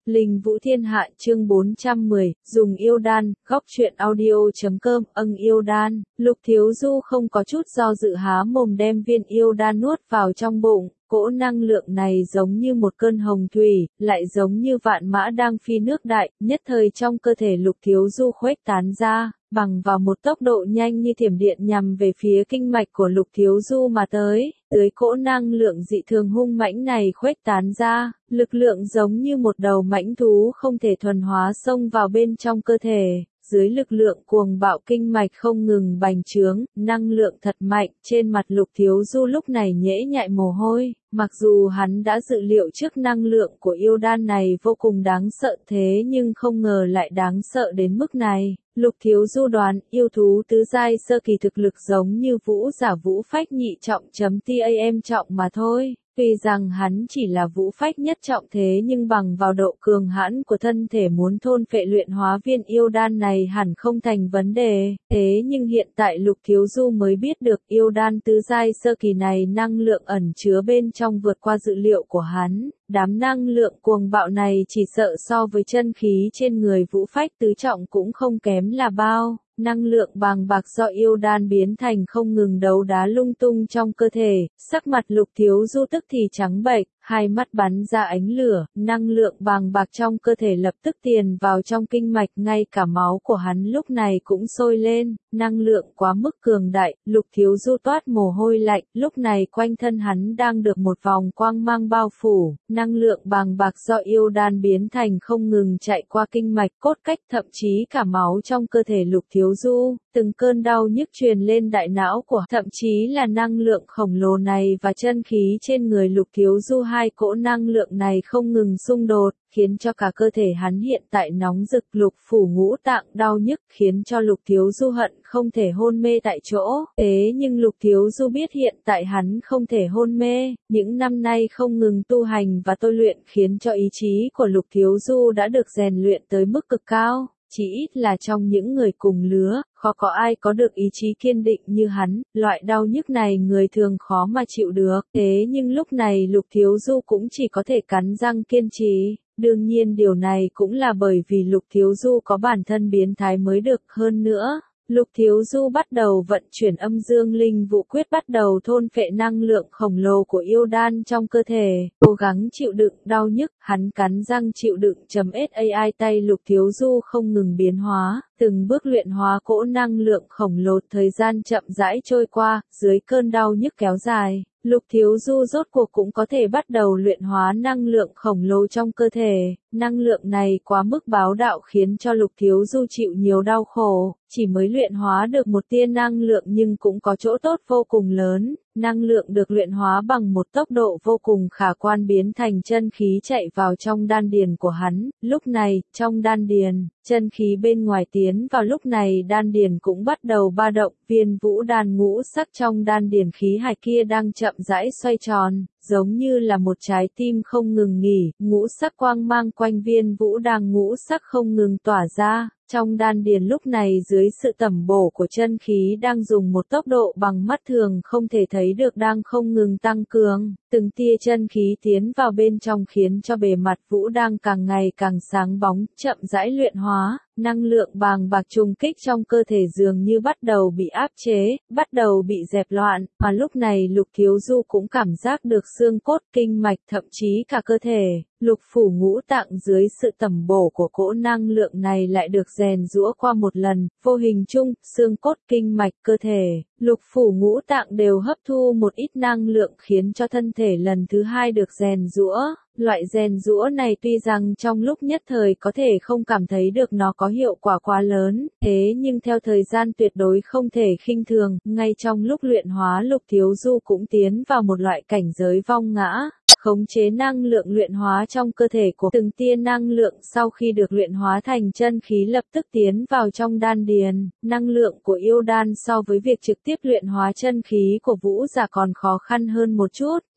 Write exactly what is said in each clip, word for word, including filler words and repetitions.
Linh Vũ Thiên Hạ chương bốn trăm mười, dùng yêu đan, góc truyện audio.com, âng yêu đan, Lục Thiếu Du không có chút do dự há mồm đem viên yêu đan nuốt vào trong bụng, cỗ năng lượng này giống như một cơn hồng thủy, lại giống như vạn mã đang phi nước đại, nhất thời trong cơ thể Lục Thiếu Du khuếch tán ra, bằng vào một tốc độ nhanh như thiểm điện nhằm về phía kinh mạch của Lục Thiếu Du mà tới. Dưới cỗ năng lượng dị thường hung mãnh này khuếch tán ra, lực lượng giống như một đầu mãnh thú không thể thuần hóa xông vào bên trong cơ thể. Dưới lực lượng cuồng bạo kinh mạch không ngừng bành trướng, năng lượng thật mạnh, trên mặt Lục Thiếu Du lúc này nhễ nhại mồ hôi, mặc dù hắn đã dự liệu trước năng lượng của yêu đan này vô cùng đáng sợ thế nhưng không ngờ lại đáng sợ đến mức này. Lục Thiếu Du đoán yêu thú tứ giai sơ kỳ thực lực giống như vũ giả vũ phách nhị trọng chấm tam trọng mà thôi. Tuy rằng hắn chỉ là vũ phách nhất trọng thế nhưng bằng vào độ cường hãn của thân thể muốn thôn phệ luyện hóa viên yêu đan này hẳn không thành vấn đề. Thế nhưng hiện tại Lục Thiếu Du mới biết được yêu đan tứ giai sơ kỳ này năng lượng ẩn chứa bên trong vượt qua dự liệu của hắn. Đám năng lượng cuồng bạo này chỉ sợ so với chân khí trên người vũ phách tứ trọng cũng không kém là bao. Năng lượng bàng bạc do yêu đan biến thành không ngừng đấu đá lung tung trong cơ thể, sắc mặt Lục Thiếu Du tức thì trắng bệch, hai mắt bắn ra ánh lửa, năng lượng bàng bạc trong cơ thể lập tức tiền vào trong kinh mạch, ngay cả máu của hắn lúc này cũng sôi lên, năng lượng quá mức cường đại, Lục Thiếu Du toát mồ hôi lạnh, lúc này quanh thân hắn đang được một vòng quang mang bao phủ, năng lượng bàng bạc do yêu đan biến thành không ngừng chạy qua kinh mạch cốt cách thậm chí cả máu trong cơ thể Lục Thiếu Du, từng cơn đau nhức truyền lên đại não của thậm chí là năng lượng khổng lồ này và chân khí trên người Lục Thiếu Du hai cỗ năng lượng này không ngừng xung đột, khiến cho cả cơ thể hắn hiện tại nóng rực lục phủ ngũ tạng đau nhức khiến cho Lục Thiếu Du hận không thể hôn mê tại chỗ. Thế nhưng Lục Thiếu Du biết hiện tại hắn không thể hôn mê, những năm nay không ngừng tu hành và tôi luyện khiến cho ý chí của Lục Thiếu Du đã được rèn luyện tới mức cực cao. Chỉ ít là trong những người cùng lứa, khó có ai có được ý chí kiên định như hắn, loại đau nhức này người thường khó mà chịu được. Thế nhưng lúc này Lục Thiếu Du cũng chỉ có thể cắn răng kiên trì. Đương nhiên điều này cũng là bởi vì Lục Thiếu Du có bản thân biến thái mới được hơn nữa. Lục Thiếu Du bắt đầu vận chuyển âm dương linh vũ quyết bắt đầu thôn phệ năng lượng khổng lồ của yêu đan trong cơ thể, cố gắng chịu đựng đau nhức, hắn cắn răng chịu đựng chấm sai tay Lục Thiếu Du không ngừng biến hóa, từng bước luyện hóa cỗ năng lượng khổng lồ, thời gian chậm rãi trôi qua, dưới cơn đau nhức kéo dài. Lục Thiếu Du rốt cuộc cũng có thể bắt đầu luyện hóa năng lượng khổng lồ trong cơ thể, năng lượng này quá mức bá đạo khiến cho Lục Thiếu Du chịu nhiều đau khổ, chỉ mới luyện hóa được một tia năng lượng nhưng cũng có chỗ tốt vô cùng lớn, năng lượng được luyện hóa bằng một tốc độ vô cùng khả quan biến thành chân khí chạy vào trong đan điền của hắn, lúc này, trong đan điền, chân khí bên ngoài tiến vào lúc này đan điền cũng bắt đầu ba động, viên vũ đan ngũ sắc trong đan điền khí hải kia đang chậm rãi xoay tròn, giống như là một trái tim không ngừng nghỉ, ngũ sắc quang mang quanh viên vũ đan ngũ sắc không ngừng tỏa ra. Trong đan điền lúc này dưới sự tẩm bổ của chân khí đang dùng một tốc độ bằng mắt thường không thể thấy được đang không ngừng tăng cường, từng tia chân khí tiến vào bên trong khiến cho bề mặt vũ đang càng ngày càng sáng bóng, chậm rãi luyện hóa, năng lượng bàng bạc trùng kích trong cơ thể dường như bắt đầu bị áp chế, bắt đầu bị dẹp loạn, mà lúc này Lục Thiếu Du cũng cảm giác được xương cốt, kinh mạch thậm chí cả cơ thể. Lục phủ ngũ tạng dưới sự tẩm bổ của cỗ năng lượng này lại được rèn giũa qua một lần, vô hình chung, xương cốt, kinh mạch, cơ thể, lục phủ ngũ tạng đều hấp thu một ít năng lượng khiến cho thân thể lần thứ hai được rèn giũa. Loại rèn giũa này tuy rằng trong lúc nhất thời có thể không cảm thấy được nó có hiệu quả quá lớn, thế nhưng theo thời gian tuyệt đối không thể khinh thường, ngay trong lúc luyện hóa Lục Thiếu Du cũng tiến vào một loại cảnh giới vong ngã. Khống chế năng lượng luyện hóa trong cơ thể của từng tia năng lượng sau khi được luyện hóa thành chân khí lập tức tiến vào trong đan điền, năng lượng của yêu đan so với việc trực tiếp luyện hóa chân khí của vũ giả còn khó khăn hơn một chút,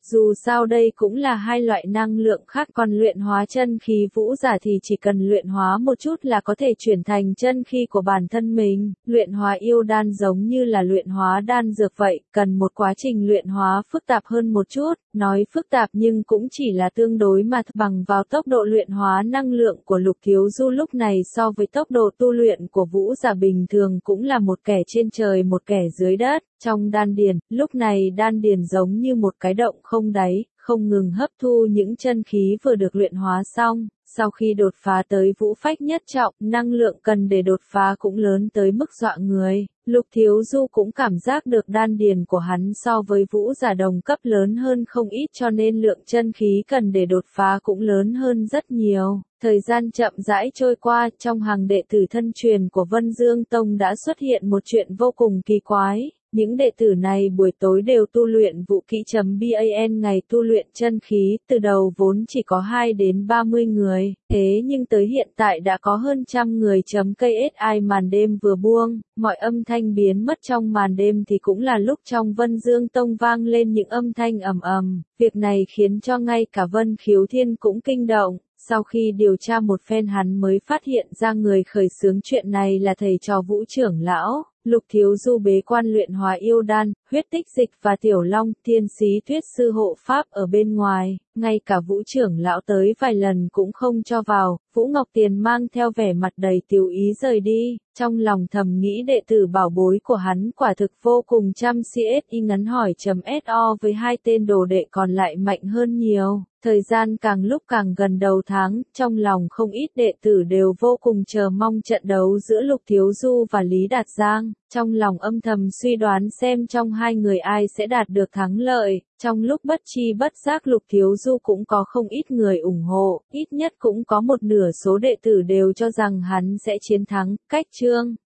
Dù sao đây cũng là hai loại năng lượng khác, còn luyện hóa chân khí vũ giả thì chỉ cần luyện hóa một chút là có thể chuyển thành chân khí của bản thân mình. Luyện hóa yêu đan giống như là luyện hóa đan dược vậy, cần một quá trình luyện hóa phức tạp hơn một chút, nói phức tạp nhưng cũng chỉ là tương đối mà bằng vào tốc độ luyện hóa năng lượng của Lục Thiếu Du lúc này so với tốc độ tu luyện của vũ giả bình thường cũng là một kẻ trên trời một kẻ dưới đất. Trong đan điền, lúc này đan điền giống như một cái động không đáy, không ngừng hấp thu những chân khí vừa được luyện hóa xong. Sau khi đột phá tới vũ phách nhất trọng, năng lượng cần để đột phá cũng lớn tới mức dọa người. Lục Thiếu Du cũng cảm giác được đan điền của hắn so với vũ giả đồng cấp lớn hơn không ít, cho nên lượng chân khí cần để đột phá cũng lớn hơn rất nhiều. Thời gian chậm rãi trôi qua, trong hàng đệ tử thân truyền của Vân Dương Tông đã xuất hiện một chuyện vô cùng kỳ quái. Những đệ tử này buổi tối đều tu luyện vũ kỹ.ban, ngày tu luyện chân khí, từ đầu vốn chỉ có hai đến ba mươi người, thế nhưng tới hiện tại đã có hơn trăm người. .ksi màn đêm vừa buông, mọi âm thanh biến mất trong màn đêm thì cũng là lúc trong Vân Dương Tông vang lên những âm thanh ầm ầm, việc này khiến cho ngay cả Vân Khiếu Thiên cũng kinh động. Sau khi điều tra một phen hắn mới phát hiện ra người khởi xướng chuyện này là thầy trò Vũ trưởng lão. Lục Thiếu Du bế quan luyện hóa yêu đan, huyết tích dịch và Tiểu Long, thiên sĩ thuyết sư hộ pháp ở bên ngoài, ngay cả Vũ trưởng lão tới vài lần cũng không cho vào. Vũ Ngọc Tiền mang theo vẻ mặt đầy tiêu ý rời đi, trong lòng thầm nghĩ đệ tử bảo bối của hắn quả thực vô cùng chăm si. Ngắn hỏi .so với hai tên đồ đệ còn lại mạnh hơn nhiều. Thời gian càng lúc càng gần đầu tháng, trong lòng không ít đệ tử đều vô cùng chờ mong trận đấu giữa Lục Thiếu Du và Lý Đạt Giang, trong lòng âm thầm suy đoán xem trong hai người ai sẽ đạt được thắng lợi. Trong lúc bất chi bất giác Lục Thiếu Du cũng có không ít người ủng hộ, ít nhất cũng có một nửa số đệ tử đều cho rằng hắn sẽ chiến thắng. Cách chương